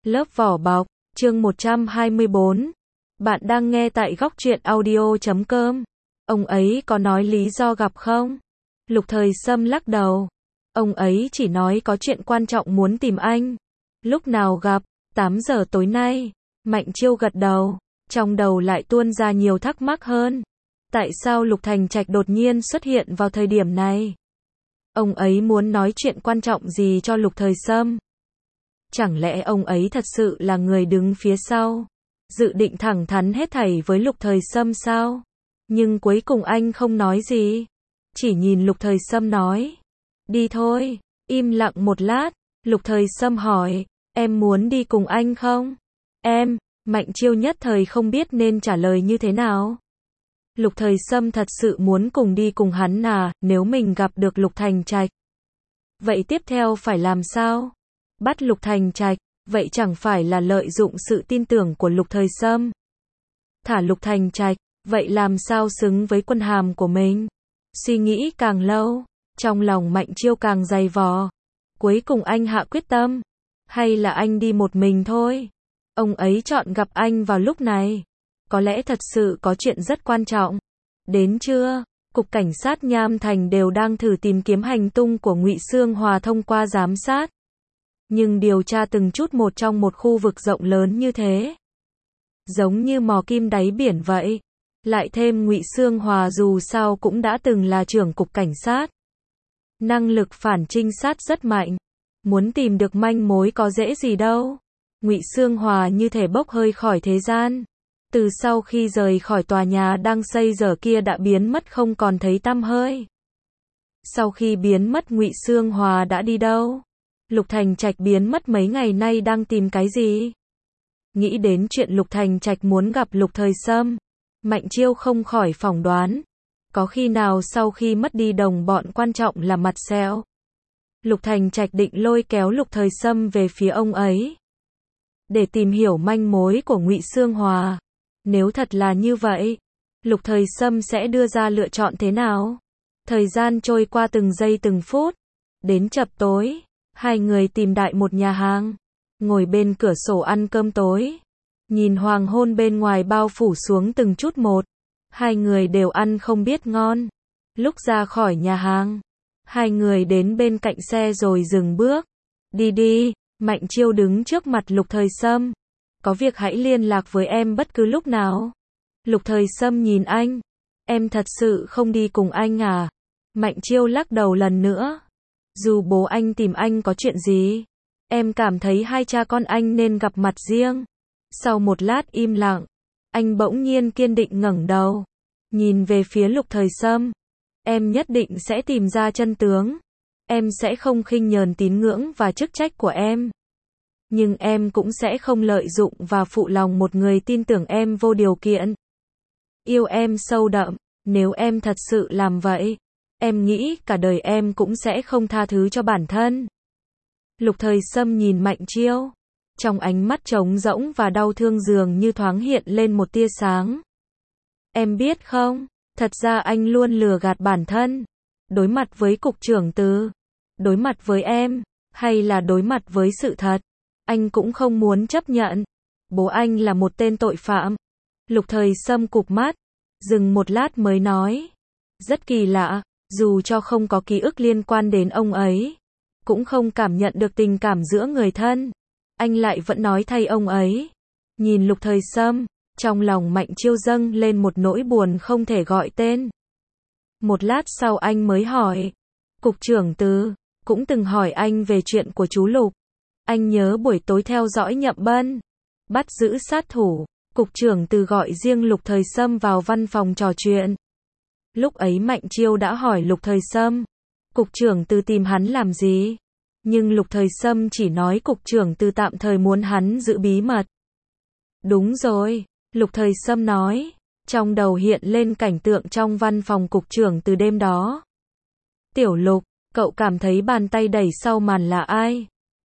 Lớp vỏ bọc, chương 124. Bạn đang nghe tại góc truyện audio.com. Ông ấy có nói lý do gặp không? Lục Thời Sâm lắc đầu. Ông ấy chỉ nói có chuyện quan trọng muốn tìm anh. Lúc nào gặp? 8 giờ tối nay. Mạnh Chiêu gật đầu. Trong đầu lại tuôn ra nhiều thắc mắc hơn. Tại sao Lục Thành Trạch đột nhiên xuất hiện vào thời điểm này? Ông ấy muốn nói chuyện quan trọng gì cho Lục Thời Sâm? Chẳng lẽ ông ấy thật sự là người đứng phía sau, dự định thẳng thắn hết thảy với Lục Thời Sâm sao? Nhưng cuối cùng anh không nói gì, chỉ nhìn Lục Thời Sâm nói, đi thôi. Im lặng một lát, Lục Thời Sâm hỏi, em muốn đi cùng anh không? Em, Mạnh Chiêu nhất thời không biết nên trả lời như thế nào. Lục Thời Sâm thật sự muốn cùng đi cùng hắn à, nếu mình gặp được Lục Thành Trạch. Vậy tiếp theo phải làm sao? Bắt Lục Thành Trạch, vậy chẳng phải là lợi dụng sự tin tưởng của Lục Thời Sâm. Thả Lục Thành Trạch, vậy làm sao xứng với quân hàm của mình? Suy nghĩ càng lâu, trong lòng Mạnh Chiêu càng dày vò. Cuối cùng anh hạ quyết tâm, hay là anh đi một mình thôi? Ông ấy chọn gặp anh vào lúc này, có lẽ thật sự có chuyện rất quan trọng. Đến trưa, Cục Cảnh sát Nham Thành đều đang thử tìm kiếm hành tung của Ngụy Xương Hòa thông qua giám sát. Nhưng điều tra từng chút một trong một khu vực rộng lớn như thế, giống như mò kim đáy biển vậy. Lại thêm Ngụy Xương Hòa dù sao cũng đã từng là trưởng cục cảnh sát, năng lực phản trinh sát rất mạnh, muốn tìm được manh mối có dễ gì đâu. Ngụy Xương Hòa như thể bốc hơi khỏi thế gian, từ sau khi rời khỏi tòa nhà đang xây dở kia đã biến mất không còn thấy tăm hơi. Sau khi biến mất Ngụy Xương Hòa đã đi đâu? Lục Thành Trạch biến mất mấy ngày nay đang tìm cái gì? Nghĩ đến chuyện Lục Thành Trạch muốn gặp Lục Thời Sâm, Mạnh Chiêu không khỏi phỏng đoán, có khi nào sau khi mất đi đồng bọn quan trọng là mặt sẹo, Lục Thành Trạch định lôi kéo Lục Thời Sâm về phía ông ấy, để tìm hiểu manh mối của Ngụy Xương Hòa. Nếu thật là như vậy, Lục Thời Sâm sẽ đưa ra lựa chọn thế nào? Thời gian trôi qua từng giây từng phút, đến chập tối, hai người tìm đại một nhà hàng, ngồi bên cửa sổ ăn cơm tối, nhìn hoàng hôn bên ngoài bao phủ xuống từng chút một. Hai người đều ăn không biết ngon. Lúc ra khỏi nhà hàng, hai người đến bên cạnh xe rồi dừng bước. Đi đi, Mạnh Chiêu đứng trước mặt Lục Thời Sâm. Có việc hãy liên lạc với em bất cứ lúc nào. Lục Thời Sâm nhìn anh. Em thật sự không đi cùng anh à? Mạnh Chiêu lắc đầu lần nữa. Dù bố anh tìm anh có chuyện gì, em cảm thấy hai cha con anh nên gặp mặt riêng. Sau một lát im lặng, anh bỗng nhiên kiên định ngẩng đầu, nhìn về phía Lục Thời Sâm. Em nhất định sẽ tìm ra chân tướng. Em sẽ không khinh nhờn tín ngưỡng và chức trách của em. Nhưng em cũng sẽ không lợi dụng và phụ lòng một người tin tưởng em vô điều kiện, yêu em sâu đậm. Nếu em thật sự làm vậy, em nghĩ cả đời em cũng sẽ không tha thứ cho bản thân. Lục Thời Sâm nhìn Mạnh Chiêu, trong ánh mắt trống rỗng và đau thương dường như thoáng hiện lên một tia sáng. Em biết không, thật ra anh luôn lừa gạt bản thân. Đối mặt với cục trưởng Từ, đối mặt với em, hay là đối mặt với sự thật, anh cũng không muốn chấp nhận. Bố anh là một tên tội phạm. Lục Thời Sâm cụp mắt, dừng một lát mới nói. Rất kỳ lạ, dù cho không có ký ức liên quan đến ông ấy, cũng không cảm nhận được tình cảm giữa người thân, anh lại vẫn nói thay ông ấy. Nhìn Lục Thời Sâm, trong lòng Mạnh Chiêu dâng lên một nỗi buồn không thể gọi tên. Một lát sau anh mới hỏi, cục trưởng Từ cũng từng hỏi anh về chuyện của chú Lục. Anh nhớ buổi tối theo dõi Nhậm Bân, bắt giữ sát thủ, cục trưởng Từ gọi riêng Lục Thời Sâm vào văn phòng trò chuyện. Lúc ấy Mạnh Chiêu đã hỏi Lục Thời Sâm, cục trưởng Từ tìm hắn làm gì? Nhưng Lục Thời Sâm chỉ nói cục trưởng Từ tạm thời muốn hắn giữ bí mật. Đúng rồi, Lục Thời Sâm nói, trong đầu hiện lên cảnh tượng trong văn phòng cục trưởng Từ đêm đó. Tiểu Lục, cậu cảm thấy bàn tay đẩy sau màn là ai?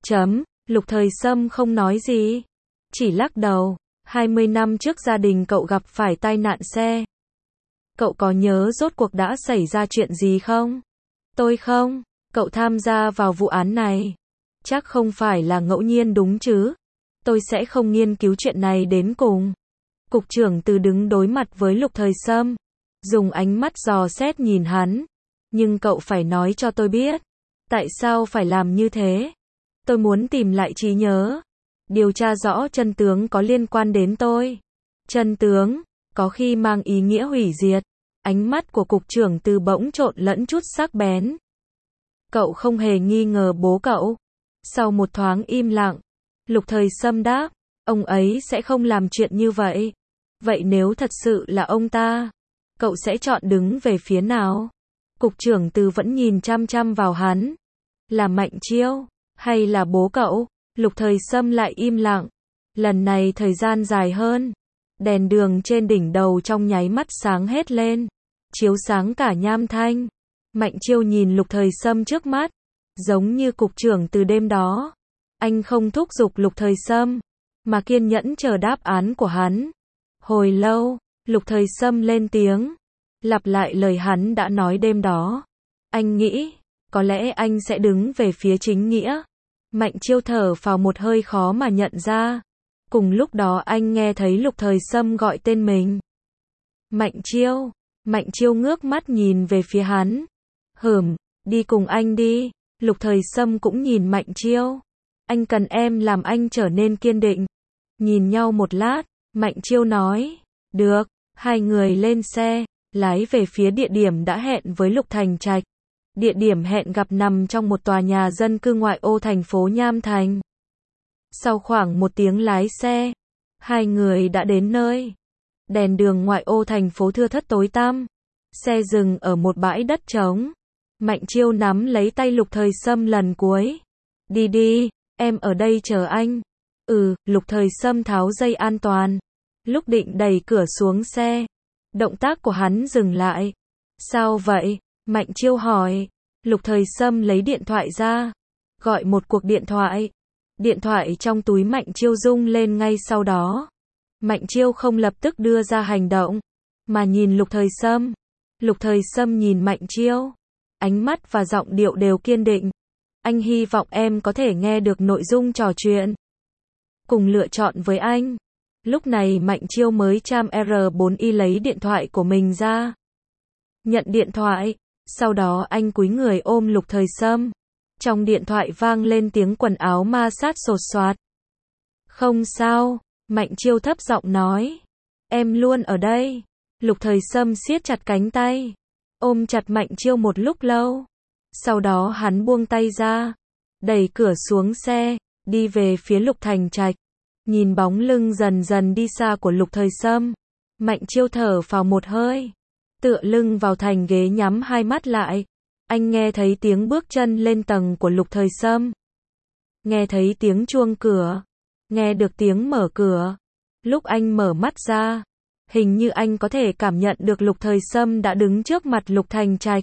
Lục Thời Sâm không nói gì, chỉ lắc đầu. 20 năm trước gia đình cậu gặp phải tai nạn xe. Cậu có nhớ rốt cuộc đã xảy ra chuyện gì không? Tôi không. Cậu tham gia vào vụ án này, chắc không phải là ngẫu nhiên đúng chứ? tôi sẽ không nghiên cứu chuyện này đến cùng. Cục trưởng Từ đứng đối mặt với Lục Thời Sâm, dùng ánh mắt dò xét nhìn hắn. Nhưng cậu phải nói cho tôi biết, tại sao phải làm như thế? Tôi muốn tìm lại trí nhớ, điều tra rõ chân tướng có liên quan đến tôi. Chân tướng, có khi mang ý nghĩa hủy diệt. Ánh mắt của cục trưởng Từ bỗng trộn lẫn chút sắc bén. Cậu không hề nghi ngờ bố cậu. Sau một thoáng im lặng, Lục Thời Sâm đáp, ông ấy sẽ không làm chuyện như vậy. Vậy nếu thật sự là ông ta, cậu sẽ chọn đứng về phía nào? Cục trưởng Từ vẫn nhìn chăm chăm vào hắn. Là Mạnh Chiêu, hay là bố cậu? Lục Thời Sâm lại im lặng. Lần này thời gian dài hơn. Đèn đường trên đỉnh đầu trong nháy mắt sáng hết lên, chiếu sáng cả Nham Thanh. Mạnh Chiêu nhìn Lục Thời Sâm trước mắt, giống như cục trưởng Từ đêm đó. Anh không thúc giục Lục Thời Sâm, mà kiên nhẫn chờ đáp án của hắn. Hồi lâu, Lục Thời Sâm lên tiếng, lặp lại lời hắn đã nói đêm đó. Anh nghĩ, có lẽ anh sẽ đứng về phía chính nghĩa. Mạnh Chiêu thở phào một hơi khó mà nhận ra. Cùng lúc đó anh nghe thấy Lục Thời Sâm gọi tên mình. Mạnh Chiêu. Mạnh Chiêu ngước mắt nhìn về phía hắn. Đi cùng anh đi. Lục Thời Sâm cũng nhìn Mạnh Chiêu. Anh cần em làm anh trở nên kiên định. Nhìn nhau một lát, Mạnh Chiêu nói, được. Hai người lên xe, lái về phía địa điểm đã hẹn với Lục Thành Trạch. Địa điểm hẹn gặp nằm trong một tòa nhà dân cư ngoại ô thành phố Nham Thành. Sau khoảng 1 tiếng lái xe, hai người đã đến nơi. Đèn đường ngoại ô thành phố thưa thớt tối tăm. Xe dừng ở một bãi đất trống. Mạnh Chiêu nắm lấy tay Lục Thời Sâm lần cuối. Đi đi, em ở đây chờ anh. Lục Thời Sâm tháo dây an toàn. Lúc định đẩy cửa xuống xe, động tác của hắn dừng lại. Sao vậy? Mạnh Chiêu hỏi. Lục Thời Sâm lấy điện thoại ra, gọi một cuộc điện thoại. Điện thoại trong túi Mạnh Chiêu rung lên ngay sau đó. Mạnh Chiêu không lập tức đưa ra hành động, mà nhìn Lục Thời Sâm. Lục Thời Sâm nhìn Mạnh Chiêu, ánh mắt và giọng điệu đều kiên định. Anh hy vọng em có thể nghe được nội dung trò chuyện, cùng lựa chọn với anh. Lúc này Mạnh Chiêu mới cham R4Y lấy điện thoại của mình ra. Nhận điện thoại, sau đó anh cúi người ôm Lục Thời Sâm. Trong điện thoại vang lên tiếng quần áo ma sát sột soạt. Không sao, Mạnh Chiêu thấp giọng nói. Em luôn ở đây. Lục Thời Sâm siết chặt cánh tay, ôm chặt Mạnh Chiêu một lúc lâu. Sau đó hắn buông tay ra, đẩy cửa xuống xe, đi về phía Lục Thành Trạch. Nhìn bóng lưng dần dần đi xa của Lục Thời Sâm, Mạnh Chiêu thở phào một hơi, tựa lưng vào thành ghế nhắm hai mắt lại. Anh nghe thấy tiếng bước chân lên tầng của Lục Thời Sâm. Nghe thấy tiếng chuông cửa. Nghe được tiếng mở cửa. Lúc anh mở mắt ra, hình như anh có thể cảm nhận được Lục Thời Sâm đã đứng trước mặt Lục Thành Trạch.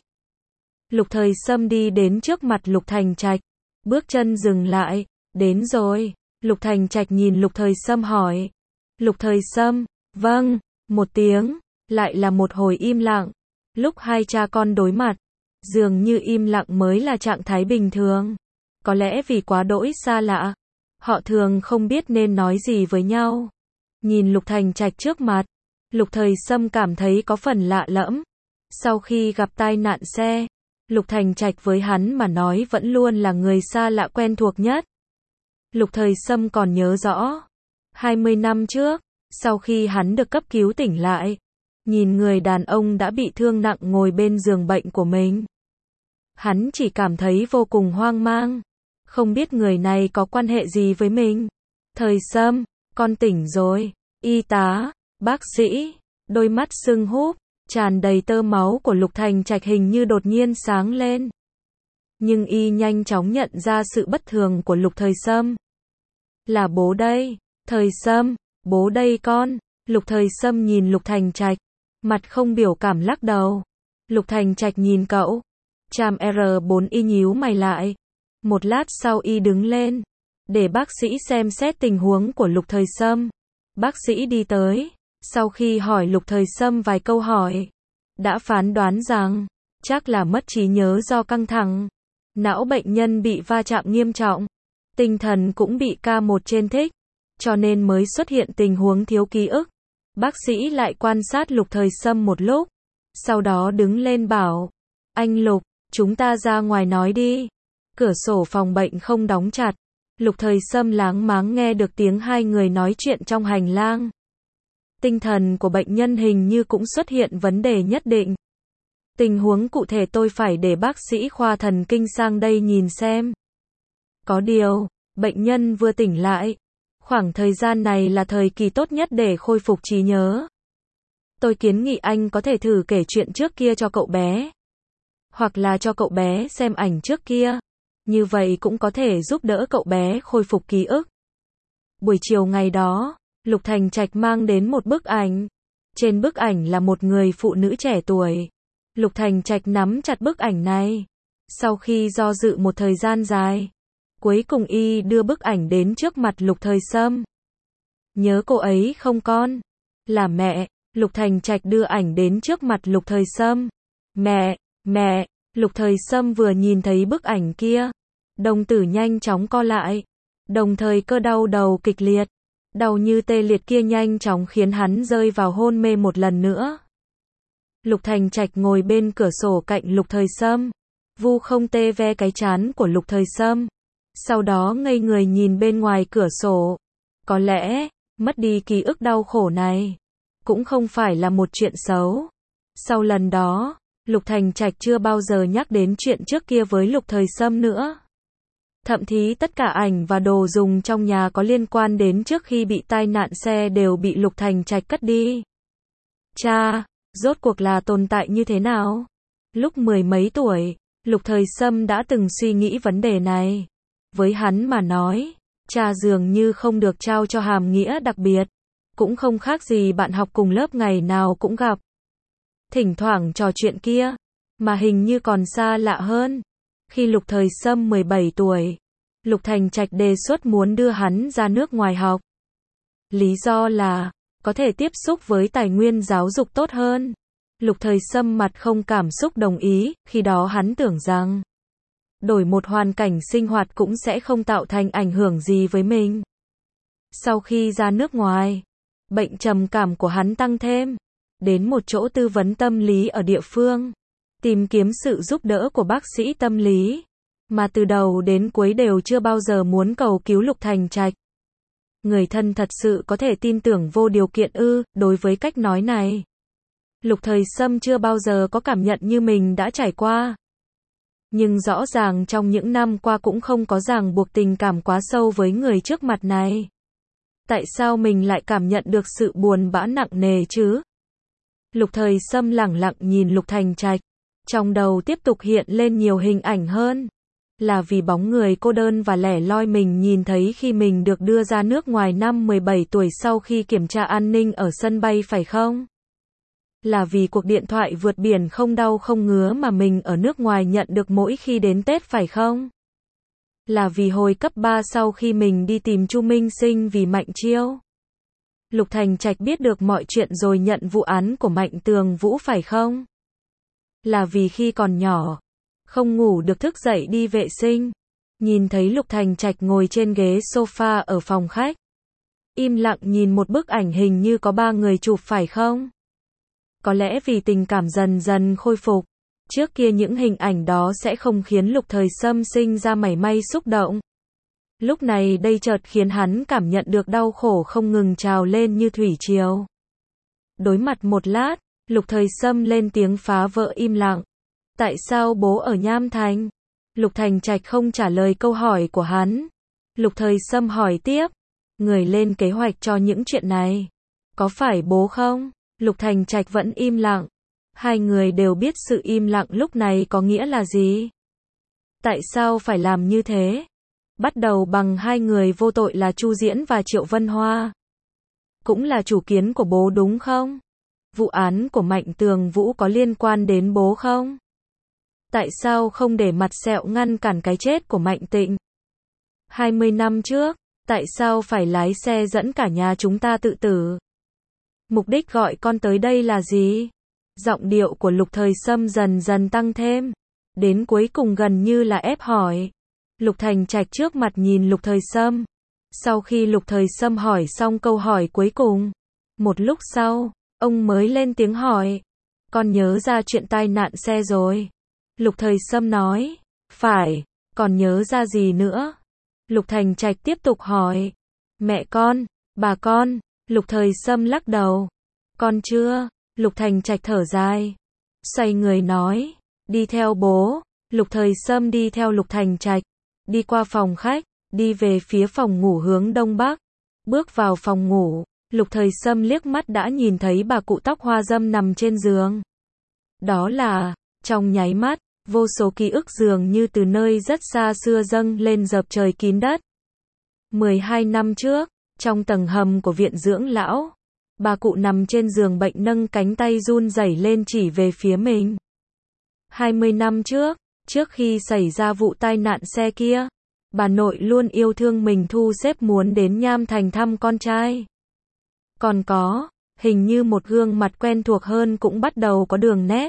Lục Thời Sâm đi đến trước mặt Lục Thành Trạch. Bước chân dừng lại. Đến rồi. Lục Thành Trạch nhìn Lục Thời Sâm hỏi. Lục Thời Sâm, vâng, một tiếng. Lại là một hồi im lặng. Lúc hai cha con đối mặt, dường như im lặng mới là trạng thái bình thường. Có lẽ vì quá đỗi xa lạ, họ thường không biết nên nói gì với nhau. Nhìn Lục Thành Trạch trước mặt, Lục Thời Sâm cảm thấy có phần lạ lẫm. Sau khi gặp tai nạn xe, Lục Thành Trạch với hắn mà nói vẫn luôn là người xa lạ quen thuộc nhất. Lục Thời Sâm còn nhớ rõ, 20 năm trước, sau khi hắn được cấp cứu tỉnh lại, nhìn người đàn ông đã bị thương nặng ngồi bên giường bệnh của mình. Hắn chỉ cảm thấy vô cùng hoang mang, không biết người này có quan hệ gì với mình. Thời Sâm, con tỉnh rồi. Y tá, bác sĩ, đôi mắt sưng húp, tràn đầy tơ máu của Lục Thành Trạch hình như đột nhiên sáng lên. Nhưng y nhanh chóng nhận ra sự bất thường của Lục Thời Sâm. Là bố đây. Thời Sâm, bố đây con. Lục Thời Sâm nhìn Lục Thành Trạch, mặt không biểu cảm lắc đầu. Lục Thành Trạch nhìn cậu, chàm R4Y nhíu mày lại. Một lát sau y đứng lên, để bác sĩ xem xét tình huống của Lục Thời Sâm. Bác sĩ đi tới, sau khi hỏi Lục Thời Sâm vài câu hỏi, đã phán đoán rằng, chắc là mất trí nhớ do căng thẳng. Não bệnh nhân bị va chạm nghiêm trọng, tinh thần cũng bị K1 trên thích. cho nên mới xuất hiện tình huống thiếu ký ức. Bác sĩ lại quan sát Lục Thời Sâm một lúc, sau đó đứng lên bảo, anh Lục, chúng ta ra ngoài nói đi. Cửa sổ phòng bệnh không đóng chặt. Lục Thời Sâm láng máng nghe được tiếng hai người nói chuyện trong hành lang. Tinh thần của bệnh nhân hình như cũng xuất hiện vấn đề nhất định. Tình huống cụ thể tôi phải để bác sĩ khoa thần kinh sang đây nhìn xem. Có điều, bệnh nhân vừa tỉnh lại. Khoảng thời gian này là thời kỳ tốt nhất để khôi phục trí nhớ. Tôi kiến nghị anh có thể thử kể chuyện trước kia cho cậu bé. Hoặc là cho cậu bé xem ảnh trước kia. Như vậy cũng có thể giúp đỡ cậu bé khôi phục ký ức. Buổi chiều ngày đó, Lục Thành Trạch mang đến một bức ảnh. Trên bức ảnh là một người phụ nữ trẻ tuổi. Lục Thành Trạch nắm chặt bức ảnh này. Sau khi do dự một thời gian dài, cuối cùng y đưa bức ảnh đến trước mặt Lục Thời Sâm. Nhớ cô ấy không con? Là mẹ. Lục Thành Trạch đưa ảnh đến trước mặt Lục Thời Sâm. Mẹ. Lục Thời Sâm vừa nhìn thấy bức ảnh kia, đồng tử nhanh chóng co lại, đồng thời cơn đau đầu kịch liệt, đau như tê liệt kia nhanh chóng khiến hắn rơi vào hôn mê một lần nữa. Lục Thành Trạch ngồi bên cửa sổ cạnh Lục Thời Sâm, vu không tê ve cái trán của Lục Thời Sâm, sau đó ngây người nhìn bên ngoài cửa sổ. Có lẽ, mất đi ký ức đau khổ này, cũng không phải là một chuyện xấu. Sau lần đó, Lục Thành Trạch chưa bao giờ nhắc đến chuyện trước kia với Lục Thời Sâm nữa. Thậm chí tất cả ảnh và đồ dùng trong nhà có liên quan đến trước khi bị tai nạn xe đều bị Lục Thành Trạch cất đi. Cha, rốt cuộc là tồn tại như thế nào? Lúc mười mấy tuổi, Lục Thời Sâm đã từng suy nghĩ vấn đề này. Với hắn mà nói, cha dường như không được trao cho hàm nghĩa đặc biệt, cũng không khác gì bạn học cùng lớp ngày nào cũng gặp. Thỉnh thoảng trò chuyện kia, mà hình như còn xa lạ hơn. Khi Lục Thời Sâm 17 tuổi, Lục Thành Trạch đề xuất muốn đưa hắn ra nước ngoài học. Lý do là, có thể tiếp xúc với tài nguyên giáo dục tốt hơn. Lục Thời Sâm mặt không cảm xúc đồng ý, khi đó hắn tưởng rằng, đổi một hoàn cảnh sinh hoạt cũng sẽ không tạo thành ảnh hưởng gì với mình. Sau khi ra nước ngoài, bệnh trầm cảm của hắn tăng thêm. Đến một chỗ tư vấn tâm lý ở địa phương, tìm kiếm sự giúp đỡ của bác sĩ tâm lý, mà từ đầu đến cuối đều chưa bao giờ muốn cầu cứu Lục Thành Trạch. Người thân thật sự có thể tin tưởng vô điều kiện ư? Đối với cách nói này, Lục Thời Sâm chưa bao giờ có cảm nhận như mình đã trải qua. Nhưng rõ ràng trong những năm qua cũng không có ràng buộc tình cảm quá sâu với người trước mặt này. Tại sao mình lại cảm nhận được sự buồn bã nặng nề chứ? Lục Thời Sâm lẳng lặng nhìn Lục Thành Trạch, trong đầu tiếp tục hiện lên nhiều hình ảnh hơn. Là vì bóng người cô đơn và lẻ loi mình nhìn thấy khi mình được đưa ra nước ngoài năm 17 tuổi sau khi kiểm tra an ninh ở sân bay phải không? Là vì cuộc điện thoại vượt biển không đau không ngứa mà mình ở nước ngoài nhận được mỗi khi đến Tết phải không? Là vì hồi cấp 3 sau khi mình đi tìm Chu Minh Sinh vì Mạnh Chiêu. Lục Thành Trạch biết được mọi chuyện rồi nhận vụ án của Mạnh Tường Vũ phải không? Là vì khi còn nhỏ, không ngủ được thức dậy đi vệ sinh, nhìn thấy Lục Thành Trạch ngồi trên ghế sofa ở phòng khách, im lặng nhìn một bức ảnh hình như có 3 người chụp phải không? Có lẽ vì tình cảm dần dần khôi phục, trước kia những hình ảnh đó sẽ không khiến Lục Thời Sâm sinh ra mảy may xúc động. Lúc này đây chợt khiến hắn cảm nhận được đau khổ không ngừng trào lên như thủy triều. Đối mặt một lát, Lục Thời Sâm lên tiếng phá vỡ im lặng. Tại sao bố ở Nham Thành? Lục Thành Trạch không trả lời câu hỏi của hắn. Lục Thời Sâm hỏi tiếp. Người lên kế hoạch cho những chuyện này, có phải bố không? Lục Thành Trạch vẫn im lặng. Hai người đều biết sự im lặng lúc này có nghĩa là gì. Tại sao phải làm như thế? Bắt đầu bằng hai người vô tội là Chu Diễn và Triệu Vân Hoa. Cũng là chủ kiến của bố đúng không? Vụ án của Mạnh Tường Vũ có liên quan đến bố không? Tại sao không để mặt sẹo ngăn cản cái chết của Mạnh Tịnh? 20 năm trước, tại sao phải lái xe dẫn cả nhà chúng ta tự tử? Mục đích gọi con tới đây là gì? Giọng điệu của Lục Thời Sâm dần dần tăng thêm, đến cuối cùng gần như là ép hỏi. Lục Thành Trạch trước mặt nhìn Lục Thời Sâm, Sau khi Lục Thời Sâm hỏi xong câu hỏi cuối cùng, một lúc sau, ông mới lên tiếng hỏi, con nhớ ra chuyện tai nạn xe rồi. Lục Thời Sâm nói, phải, còn nhớ ra gì nữa? Lục Thành Trạch tiếp tục hỏi, mẹ con, bà con. Lục Thời Sâm lắc đầu, con chưa. Lục Thành Trạch thở dài, xoay người nói, đi theo bố. Lục Thời Sâm đi theo Lục Thành Trạch, đi qua phòng khách, đi về phía phòng ngủ hướng đông bắc. Bước vào phòng ngủ, Lục Thời Sâm liếc mắt đã nhìn thấy bà cụ tóc hoa râm nằm trên giường. Đó là, trong nháy mắt, vô số ký ức dường như từ nơi rất xa xưa dâng lên dập trời kín đất. 12 năm trước, trong tầng hầm của viện dưỡng lão, bà cụ nằm trên giường bệnh nâng cánh tay run rẩy lên chỉ về phía mình. 20 năm trước, trước khi xảy ra vụ tai nạn xe kia, bà nội luôn yêu thương mình thu xếp muốn đến Nham Thành thăm con trai. Còn có, hình như một gương mặt quen thuộc hơn cũng bắt đầu có đường nét.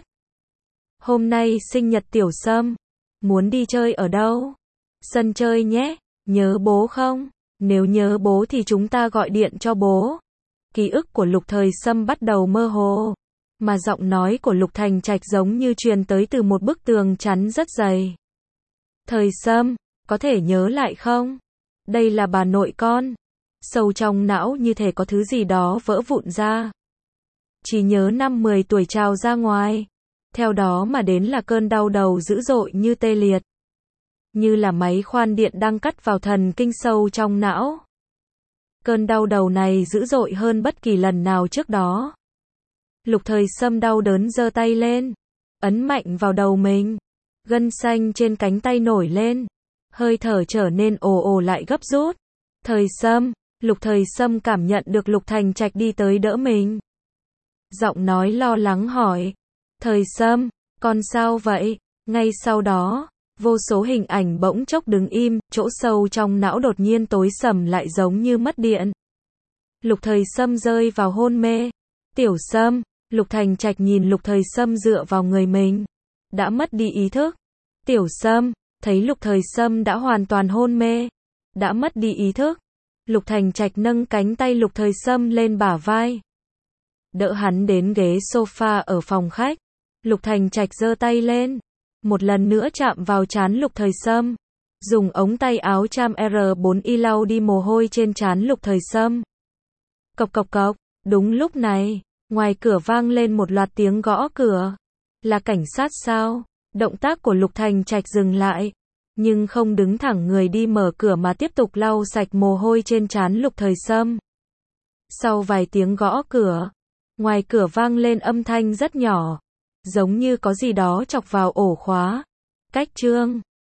Hôm nay sinh nhật Tiểu Sâm, muốn đi chơi ở đâu? Sân chơi nhé, nhớ bố không? Nếu nhớ bố thì chúng ta gọi điện cho bố. Ký ức của Lục Thời Sâm bắt đầu mơ hồ, mà giọng nói của Lục Thành Trạch giống như truyền tới từ một bức tường chắn rất dày. Thời Sâm, có thể nhớ lại không? Đây là bà nội con. Sâu trong não như thể có thứ gì đó vỡ vụn ra. Chỉ nhớ năm 10 tuổi trào ra ngoài. Theo đó mà đến là cơn đau đầu dữ dội như tê liệt. Như là máy khoan điện đang cắt vào thần kinh sâu trong não. Cơn đau đầu này dữ dội hơn bất kỳ lần nào trước đó. Lục Thời Sâm đau đớn giơ tay lên, ấn mạnh vào đầu mình. Gân xanh trên cánh tay nổi lên, hơi thở trở nên ồ ồ lại gấp rút. Thời Sâm, Lục Thời Sâm cảm nhận được Lục Thành Trạch đi tới đỡ mình. Giọng nói lo lắng hỏi, Thời Sâm, con sao vậy? Ngay sau đó, vô số hình ảnh bỗng chốc đứng im, chỗ sâu trong não đột nhiên tối sầm lại giống như mất điện. Lục Thời Sâm rơi vào hôn mê. Tiểu Sâm, Lục Thành Trạch nhìn Lục Thời Sâm dựa vào người mình, đã mất đi ý thức. Tiểu Sâm, thấy Lục Thời Sâm đã hoàn toàn hôn mê, đã mất đi ý thức. Lục Thành Trạch nâng cánh tay Lục Thời Sâm lên bả vai, đỡ hắn đến ghế sofa ở phòng khách. Lục Thành Trạch giơ tay lên, một lần nữa chạm vào trán Lục Thời Sâm, dùng ống tay áo cham R4Y lau đi mồ hôi trên trán Lục Thời Sâm. Cộc cộc cộc, đúng lúc này, ngoài cửa vang lên một loạt tiếng gõ cửa. Là cảnh sát sao? Động tác của Lục Thành Trạch dừng lại, nhưng không đứng thẳng người đi mở cửa mà tiếp tục lau sạch mồ hôi trên trán Lục Thời Sâm. Sau vài tiếng gõ cửa, ngoài cửa vang lên âm thanh rất nhỏ, giống như có gì đó chọc vào ổ khóa. Cách chương